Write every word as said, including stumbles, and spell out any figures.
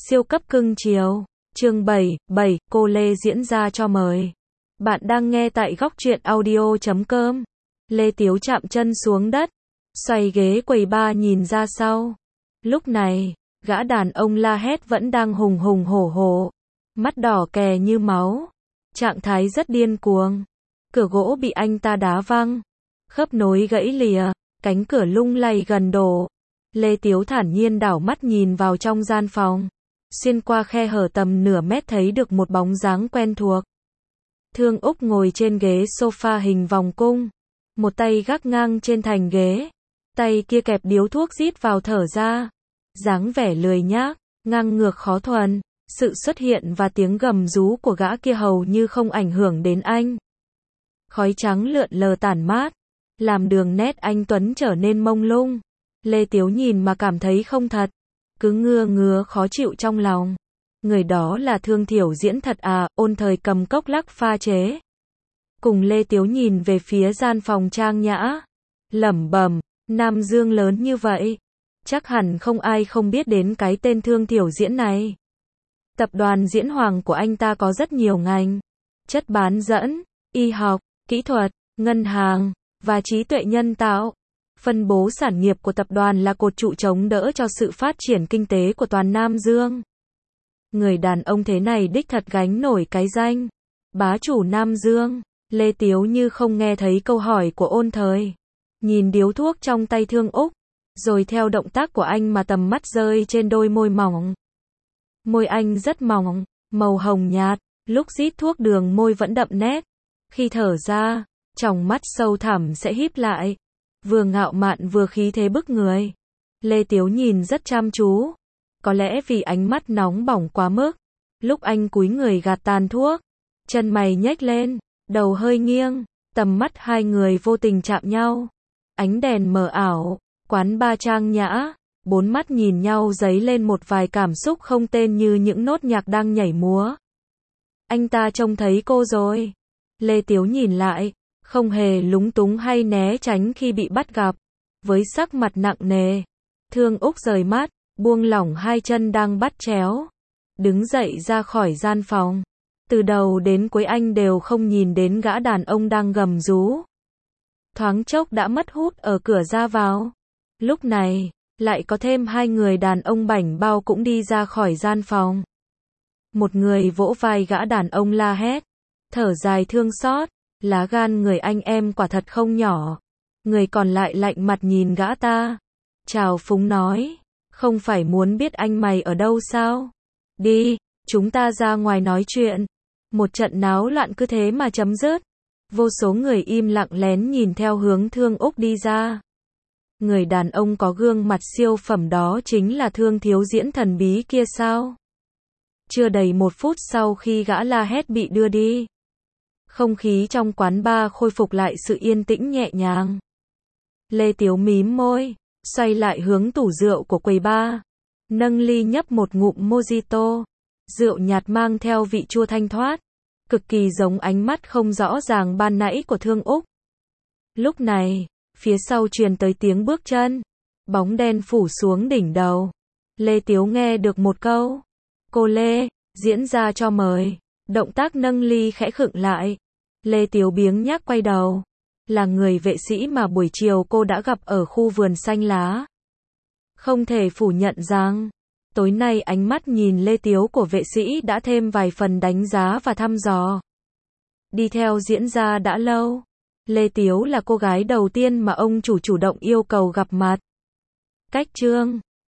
Siêu cấp cưng chiều. Chương bảy, bảy, cô Lê diễn ra cho mời. Bạn đang nghe tại góc truyện audio chấm com. Lê Tiếu chạm chân xuống đất, xoay ghế quầy ba nhìn ra sau. Lúc này, gã đàn ông la hét vẫn đang hùng hùng hổ hổ, mắt đỏ kè như máu, trạng thái rất điên cuồng. Cửa gỗ bị anh ta đá văng, khớp nối gãy lìa, cánh cửa lung lay gần đổ. Lê Tiếu thản nhiên đảo mắt nhìn vào trong gian phòng. Xuyên qua khe hở tầm nửa mét thấy được một bóng dáng quen thuộc. Thương Úc ngồi trên ghế sofa hình vòng cung, một tay gác ngang trên thành ghế, tay kia kẹp điếu thuốc rít vào thở ra. Dáng vẻ lười nhác, ngang ngược khó thuần, sự xuất hiện và tiếng gầm rú của gã kia hầu như không ảnh hưởng đến anh. Khói trắng lượn lờ tản mát, làm đường nét anh tuấn trở nên mông lung. Lê Tiếu nhìn mà cảm thấy không thật, cứ ngưa ngứa khó chịu trong lòng. Người đó là Thương Thiểu Diễn thật à? Ôn Thời cầm cốc lắc pha chế. Cùng Lê Tiếu nhìn về phía gian phòng trang nhã, lẩm bẩm, Nam Dương lớn như vậy, chắc hẳn không ai không biết đến cái tên Thương Thiểu Diễn này. Tập đoàn Diễn Hoàng của anh ta có rất nhiều ngành, chất bán dẫn, y học, kỹ thuật, ngân hàng, và trí tuệ nhân tạo. Phân bố sản nghiệp của tập đoàn là cột trụ chống đỡ cho sự phát triển kinh tế của toàn Nam Dương. Người đàn ông thế này đích thật gánh nổi cái danh bá chủ Nam Dương. Lê Tiếu như không nghe thấy câu hỏi của Ôn Thời, nhìn điếu thuốc trong tay Thương Úc, rồi theo động tác của anh mà tầm mắt rơi trên đôi môi mỏng. Môi anh rất mỏng, màu hồng nhạt, lúc rít thuốc đường môi vẫn đậm nét, khi thở ra, tròng mắt sâu thẳm sẽ híp lại, vừa ngạo mạn vừa khí thế bức người. Lê Tiếu nhìn rất chăm chú, có lẽ vì ánh mắt nóng bỏng quá mức, lúc anh cúi người gạt tàn thuốc, chân mày nhếch lên, đầu hơi nghiêng, tầm mắt hai người vô tình chạm nhau. Ánh đèn mờ ảo, quán ba trang nhã, bốn mắt nhìn nhau dấy lên một vài cảm xúc không tên như những nốt nhạc đang nhảy múa. Anh ta trông thấy cô rồi. Lê Tiếu nhìn lại, không hề lúng túng hay né tránh khi bị bắt gặp. Với sắc mặt nặng nề, Thương Úc rời mắt, buông lỏng hai chân đang bắt chéo, đứng dậy ra khỏi gian phòng. Từ đầu đến cuối anh đều không nhìn đến gã đàn ông đang gầm rú. Thoáng chốc đã mất hút ở cửa ra vào. Lúc này, lại có thêm hai người đàn ông bảnh bao cũng đi ra khỏi gian phòng. Một người vỗ vai gã đàn ông la hét, thở dài thương xót, lá gan người anh em quả thật không nhỏ. Người còn lại lạnh mặt nhìn gã ta, chào phúng nói, không phải muốn biết anh mày ở đâu sao? Đi, chúng ta ra ngoài nói chuyện. Một trận náo loạn cứ thế mà chấm dứt. Vô số người im lặng lén nhìn theo hướng Thương Úc đi ra. Người đàn ông có gương mặt siêu phẩm đó chính là Thương Thiếu Diễn thần bí kia sao? Chưa đầy một phút sau khi gã la hét bị đưa đi, không khí trong quán bar khôi phục lại sự yên tĩnh nhẹ nhàng. Lê Tiếu mím môi, xoay lại hướng tủ rượu của quầy bar, nâng ly nhấp một ngụm mojito. Rượu nhạt mang theo vị chua thanh thoát, cực kỳ giống ánh mắt không rõ ràng ban nãy của Thương Úc. Lúc này, phía sau truyền tới tiếng bước chân, bóng đen phủ xuống đỉnh đầu. Lê Tiếu nghe được một câu, cô Lê, diễn ra cho mời. Động tác nâng ly khẽ khựng lại. Lê Tiếu biếng nhác quay đầu, là người vệ sĩ mà buổi chiều cô đã gặp ở khu vườn xanh lá. Không thể phủ nhận rằng, tối nay ánh mắt nhìn Lê Tiếu của vệ sĩ đã thêm vài phần đánh giá và thăm dò. Đi theo diễn ra đã lâu, Lê Tiếu là cô gái đầu tiên mà ông chủ chủ động yêu cầu gặp mặt. Cách chương